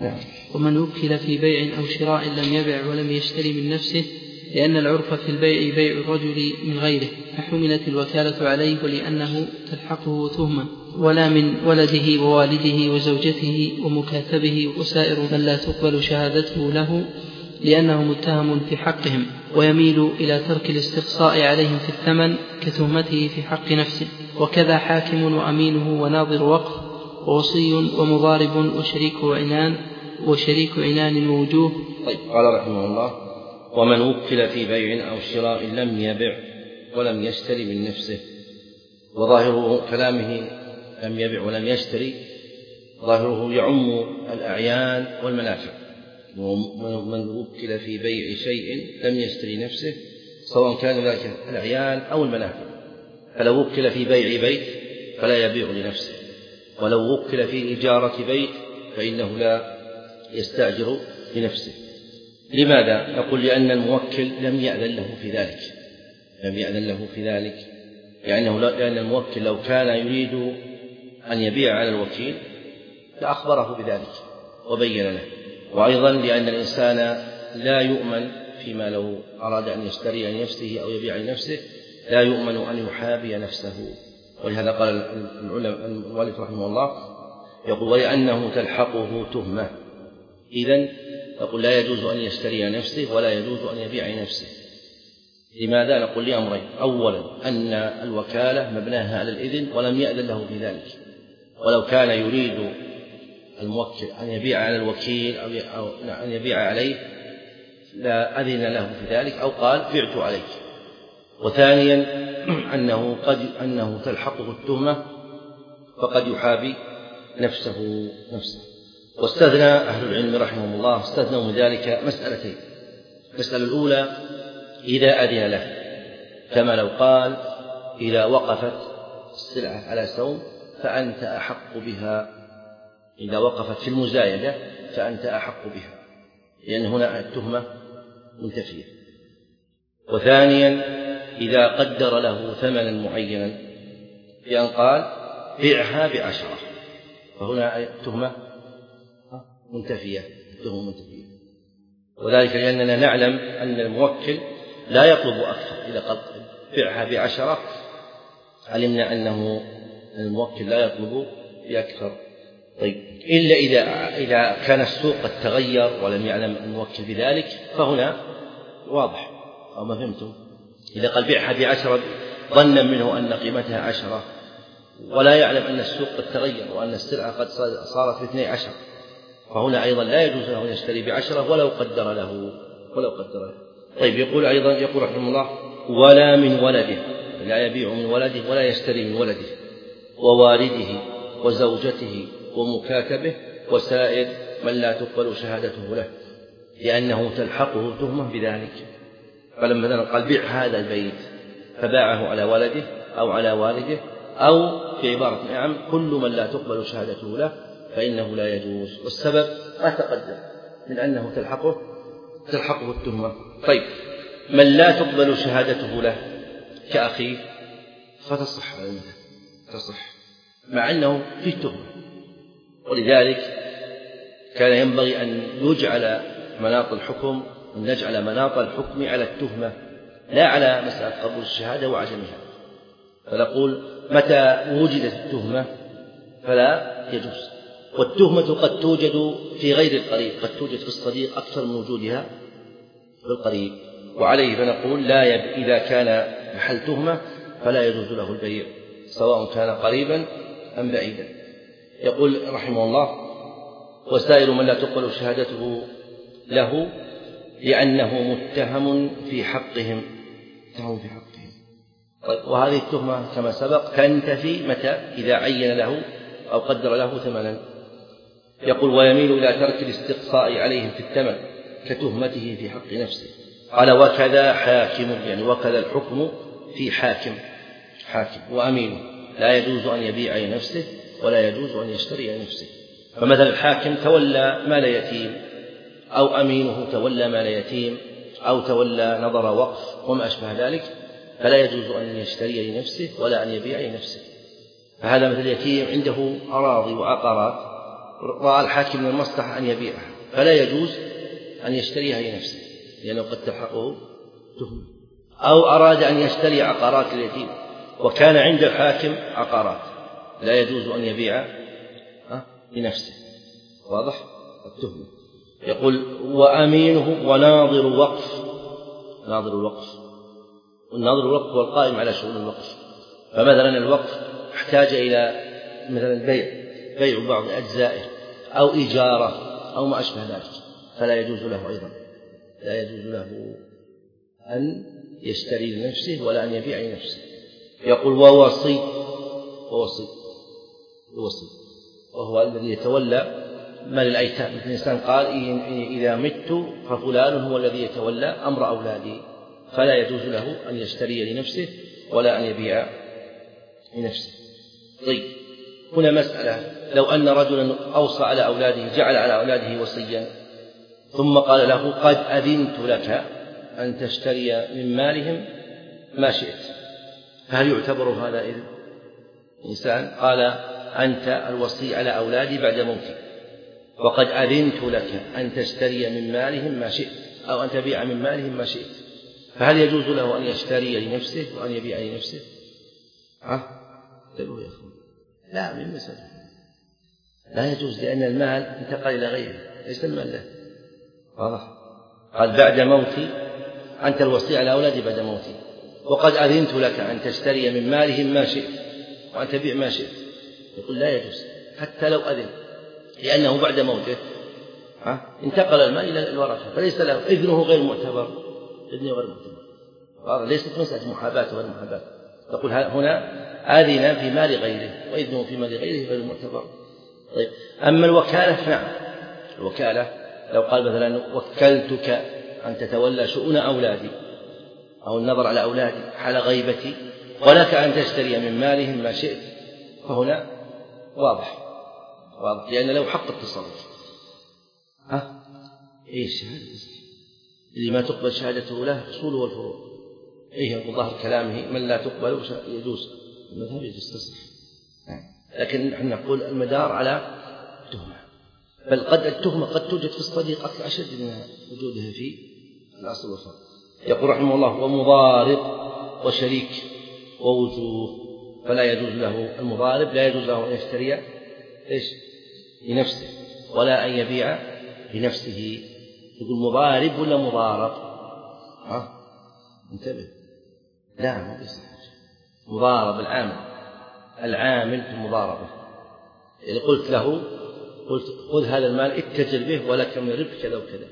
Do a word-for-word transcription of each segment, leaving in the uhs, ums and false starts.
ومن وكل في بيع أو شراء لم يبع ولم يشتري من نفسه، لأن العرف في البيع بيع الرجل من غيره فحملت الوكالة عليه، ولأنه تلحقه تهمة، ولا من ولده ووالده وزوجته ومكاتبه وسائر من لا تقبل شهادته له، لأنه متهم في حقهم، ويميل إلى ترك الاستقصاء عليهم في الثمن كتهمته في حق نفسه. وكذا حاكم وأمينه وناظر وقف ووصي ومضارب وشريك عنان وشريك عنان ووجوه. طيب، قال رحمه الله: ومن وكل في بيع أو شراء لم يبع ولم يشتري من نفسه. وظاهره كلامه لم يبع ولم يشتري، ظاهره يعم الأعيان والمنافع. ومن وكل في بيع شيء لم يشتري نفسه، سواء كان ذلك الأعيان أو المنافع. فلو وكل في بيع بيت فلا يبيع لنفسه، ولو وكل في إجارة بيت فإنه لا يستأجر لنفسه. لماذا؟ نقول: لأن الموكل لم يأذن له في ذلك لم يأذن له في ذلك لأنه لأن الموكل لو كان يريد أن يبيع على الوكيل لأخبره بذلك وبين له. وأيضا لأن الإنسان لا يؤمن فيما لو أراد أن يشتري لنفسه أو يبيع لنفسه، لا يؤمن أن يحابي نفسه. ولهذا قال المؤلف رحمه الله يقول: ولأنه تلحقه تهمة. إذن نقول: لا يجوز أن يشتري نفسه ولا يجوز أن يبيع نفسه. لماذا؟ نقول: لأمرين: أولا أن الوكالة مبناها على الإذن ولم يأذن له في ذلك، ولو كان يريد الموكل أن يبيع على الوكيل أو أن يبيع عليه لا أذن له في ذلك أو قال: بعت عليك. وثانيا أنه قد أنه تلحقه التهمة فقد يحابي نفسه نفسه واستثنى أهل العلم رحمهم الله استثنوا من ذلك مسألتين: المسألة الأولى إذا أذن له، كما لو قال: إذا وقفت السلعة على سوم فأنت أحق بها، إذا وقفت في المزايدة فأنت أحق بها، لأن هنا التهمة منتفية. وثانيا إذا قدر له ثمنا معينا بأن قال: بيعها بعشرة، فهنا التهمة منتفية التهمة منتفية وذلك لأننا نعلم أن الموكل لا يطلب أكثر. إذا قال بيعها بعشرة علمنا أنه الموكل لا يطلب بأكثر. طيب، إلا إذا إذا كان السوق قد تغير ولم يعلم الموكل بذلك، فهنا واضح أو ما فهمتم. إذا قال بيعها بعشرة ظنا منه أن قيمتها عشرة ولا يعلم أن السوق قد تغير وأن السلعة قد صارت باثني عشر، فهنا أيضا لا يجوز له أن يشتري بعشرة ولو قدر له ولو قدر له. طيب، يقول أيضا يقول رحمه الله: ولا من ولده، لا يبيع من ولده ولا يشتري من ولده ووالده وزوجته ومكاتبه وسائر من لا تقبل شهادته له، لأنه تلحقه تهمة بذلك. فلما قال: بيع هذا البيت فباعه على ولده أو على والده، أو في عبارة نعم كل من لا تقبل شهادته له، فإنه لا يجوز. والسبب ما تقدم من أنه تلحقه تلحقه التهمة. طيب، من لا تقبل شهادته له كأخيه فتصح تصح مع أنه فيه تهمة، ولذلك كان ينبغي أن يجعل مناط الحكم أن نجعل مناط الحكم على التهمة لا على مسألة قبول الشهادة وعدمها. فنقول: متى وجدت التهمة فلا يجوز. والتهمة قد توجد في غير القريب، قد توجد في الصديق أكثر من وجودها في القريب، وعليه فنقول: لا يب... إذا كان محل تهمة فلا يجوز له البيع سواء كان قريبا أم بعيدا. يقول رحمه الله: وسائر من لا تقبل شهادته له لأنه متهم في حقهم متهم في حقهم طيب، وهذه التهمة كما سبق تنتفي متى؟ إذا عين له أو قدر له ثمنا. يقول: ويميل إلى ترك الاستقصاء عليهم في الثمن كتهمته في حق نفسه. قال: وكذا حاكم، يعني وكذا الحكم في حاكم حاكم وأمينه لا يجوز أن يبيع لنفسه ولا يجوز أن يشتري لنفسه. فمثلا الحاكم تولى مال يتيم، أو أمينه تولى مال يتيم، أو تولى نظر وقف وما أشبه ذلك، فلا يجوز أن يشتري لنفسه ولا أن يبيع لنفسه. فهذا مثل يتيم عنده أراضي وعقارات رأى الحاكم من المصلحة أن يبيعها فلا يجوز أن يشتريها لنفسه لأنه قد تلحقه تهمة، أو أراد أن يشتري عقارات اليتيم وكان عند الحاكم عقارات لا يجوز أن يبيع لنفسه. واضح التهمة. يقول وأمينه وناظر وقف. ناظر الوقف، والناظر الوقف هو القائم على شؤون الوقف. فمثلا الوقف احتاج إلى مثلا البيع بيع بعض أجزائه أو إجارة أو ما أشبه ذلك فلا يجوز له أيضا لا يجوز له أن يشتري لنفسه ولا أن يبيع لنفسه. يقول ووصي. ووصي الوصي وهو الذي يتولى مال الأيتام. مثل الإنسان قال إذا مت ففلان هو الذي يتولى أمر أولادي فلا يجوز له أن يشتري لنفسه ولا أن يبيع لنفسه. طيب هنا مسألة، لو أن رجلا أوصى على أولاده جعل على أولاده وصيا ثم قال له قد أذنت لك أن تشتري من مالهم ما شئت، فهل يعتبر هذا إذن؟ إنسان قال أنت الوصي على أولادي بعد موتي وقد أذنت لك أن تشتري من مالهم ما شئت أو أن تبيع من مالهم ما شئت، فهل يجوز له أن يشتري لنفسه وأن يبيع لنفسه؟ ها؟ تقول يا أخوان لا، من مسألة لا يجوز لأن المال انتقل إلى غيره ليس المال له. واضح؟ قال بعد موتي أنت الوصي على أولادي بعد موتي وقد أذنت لك أن تشتري من مالهم ما شئت وأن تبيع ما شئت. يقول لا يجوز حتى لو أذن لأنه بعد موته انتقل المال إلى الورثة فليس له إذنه غير معتبر. إذنه غير معتبر. هذا ليست مسألة محاباة وغير محاباة. تقول هنا آذن في مال غيره وإذنه في مال غيره غير معتبر. طيب أما الوكالة نعم، الوكالة لو قال مثلا وكلتك أن تتولى شؤون أولادي أو النظر على أولادي حال غيبتي ولك أن تشتري من مالهم ما شئت، فهنا واضح واضح لأن له حق التصرف. ها إيش هذا اللي ما تقبل شهادته له أصوله والفروع؟ إيه ظاهر كلامه من لا تقبل يجوز المذهب يجوز تصرف، لكن نحن نقول المدار على التهمة، بل قد التهمة قد توجد في الصديقة أشد من وجودها في الأصل والفرع. يقول رحمه الله ومضارب وشريك ووجوه، فلا يجوز له المضارب لا يجوز له أن يشتري إيش لنفسه ولا أن يبيع لنفسه. يقول مضارب ولا مضارب؟ ها انتبه، لا ما بيصح. مضارب العامل العامل في المضاربة، يعني قلت له قلت خذ هذا المال اتجر به ولك من ربح كذا وكذا،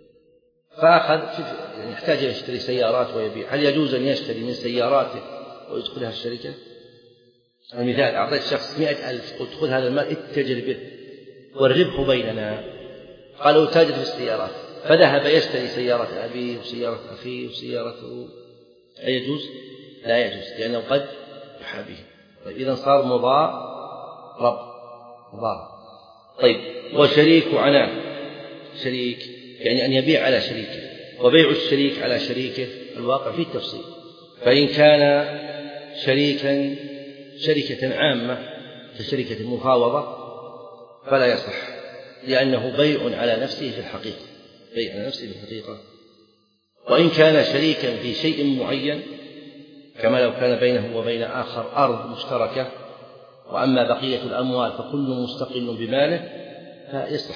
فأخذ يعني يحتاج أن يشتري سيارات ويبيع، هل يجوز أن يشتري من سياراته ويدخلها الشركة؟ المثال أعطيت شخص مئة ألف قلت خذ هذا المال اتجر به والربح بيننا، قالوا تاجر في السيارات فذهب يشتري سيارة أبيه وسيارة أخيه وسيارته، أيجوز؟ لا يجوز لأنه قد يحابيه. طيب إذن صار مضارب مضارب. طيب وشريك عنان، شريك يعني أن يبيع على شريكه، وبيع الشريك على شريكه الواقع فيه التفصيل، فإن كان شريكا شركة عامة كشركة المفاوضة فلا يصح لأنه بيع على نفسه في الحقيقة، بيع على نفسه في الحقيقة. وإن كان شريكا في شيء معين كما لو كان بينه وبين آخر أرض مشتركة وأما بقية الأموال فكل مستقل بماله فيصح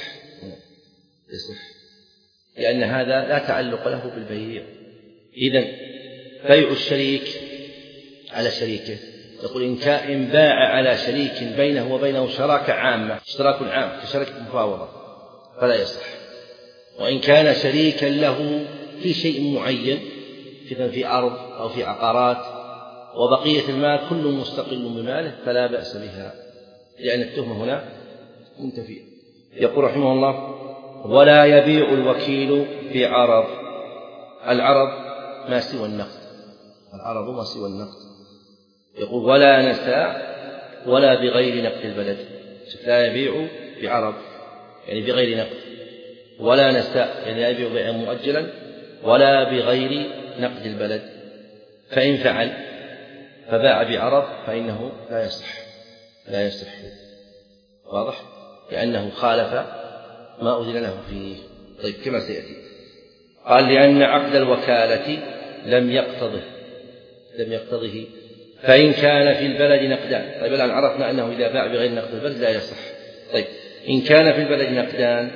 يصح لأن هذا لا تعلق له بالبيع. إذن بيع الشريك على شريكه، يقول إن باع على شريك بينه وبينه شراكة عامة اشتراك عام كشركة مفاوضة فلا يصح. وإن كان شريكا له في شيء معين في أرض أو في عقارات وبقية المال كل مستقل بماله فلا بأس بها لأن التهمة هنا منتفية. يقول رحمه الله ولا يبيع الوكيل بعرض. العرض ما سوى النقد، العرض ما سوى النقد. يقول ولا نساء ولا بغير نقد البلد، لا يبيع بعرض يعني بغير نقد، ولا نساء يعني لا يبيع بيعا مؤجلا ولا بغير نقد البلد. فإن فعل فباع بعرض فإنه لا يصح لا يصح واضح. لأنه خالف ما أذن له فيه. طيب كما سيأتي. قال لأن عقد الوكالة لم يقتضه لم يقتضه فإن كان في البلد نقدان. طيب الآن عرفنا أنه إذا باع بغير نقد البلد لا يصح. طيب إن كان في البلد نقدان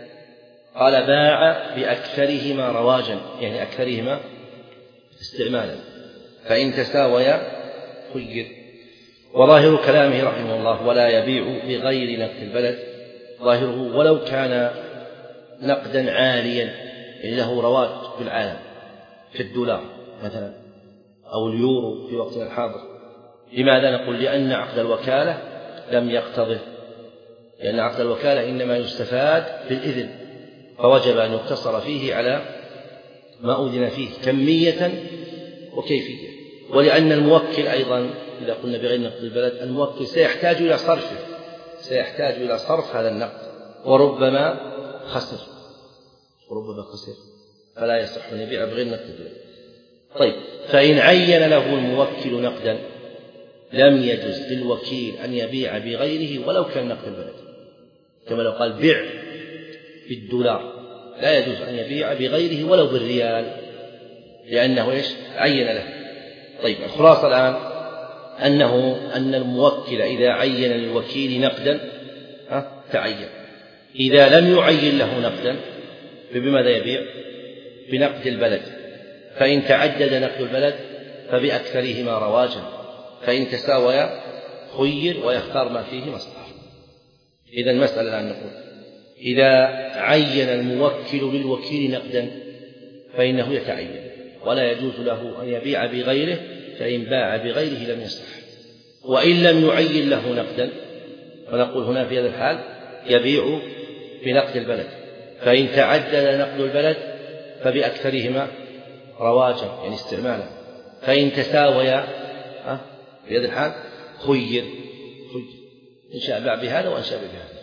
قال باع بأكثرهما رواجا، يعني أكثرهما استعمالا، فإن تساويا خير. وظاهر كلامه رحمه الله ولا يبيع بغير نقد البلد، ظاهره ولو كان نقدا عاليا، يعني له رواج في العالم في الدولار مثلا أو اليورو في وقتنا الحاضر. لماذا نقول؟ لأن عقد الوكالة لم يقتضه، لأن عقد الوكالة إنما يستفاد بالإذن، فوجب أن يقتصر فيه على ما أذن فيه كمية وكيفية. ولأن الموكل أيضا إذا قلنا بغير نقد البلد الموكل سيحتاج إلى صرفه سيحتاج إلى صرف هذا النقد، وربما خسر وربما خسر فلا يصح أن يبيع بغير نقد البلد. طيب فإن عين له الموكل نقدا لم يجوز للوكيل أن يبيع بغيره ولو كان نقد البلد، كما لو قال بيع بالدولار لا يجوز أن يبيع بغيره ولو بالريال، لأنه إيش؟ عين له. طيب الخلاصة الآن أنه أن الموكل إذا عين للوكيل نقدا تعين، إذا لم يعين له نقدا فبماذا يبيع؟ بنقد البلد، فإن تعدد نقد البلد فبأكثرهما رواجا، فإن تساويا خير ويختار ما فيه مصلحة. إذا المسألة الآن نقول إذا عين الموكل للوكيل نقدا فإنه يتعين ولا يجوز له أن يبيع بغيره، فإن باع بغيره لم يصح. وإن لم يعين له نقدا فنقول هنا في هذا الحال يبيع بنقد البلد، فإن تعدد نقد البلد فبأكثرهما رواجا يعني استعمالا، فإن تساويا في هذا الحال خير خير إن شاء باع بهذا وإن شاء بهذا.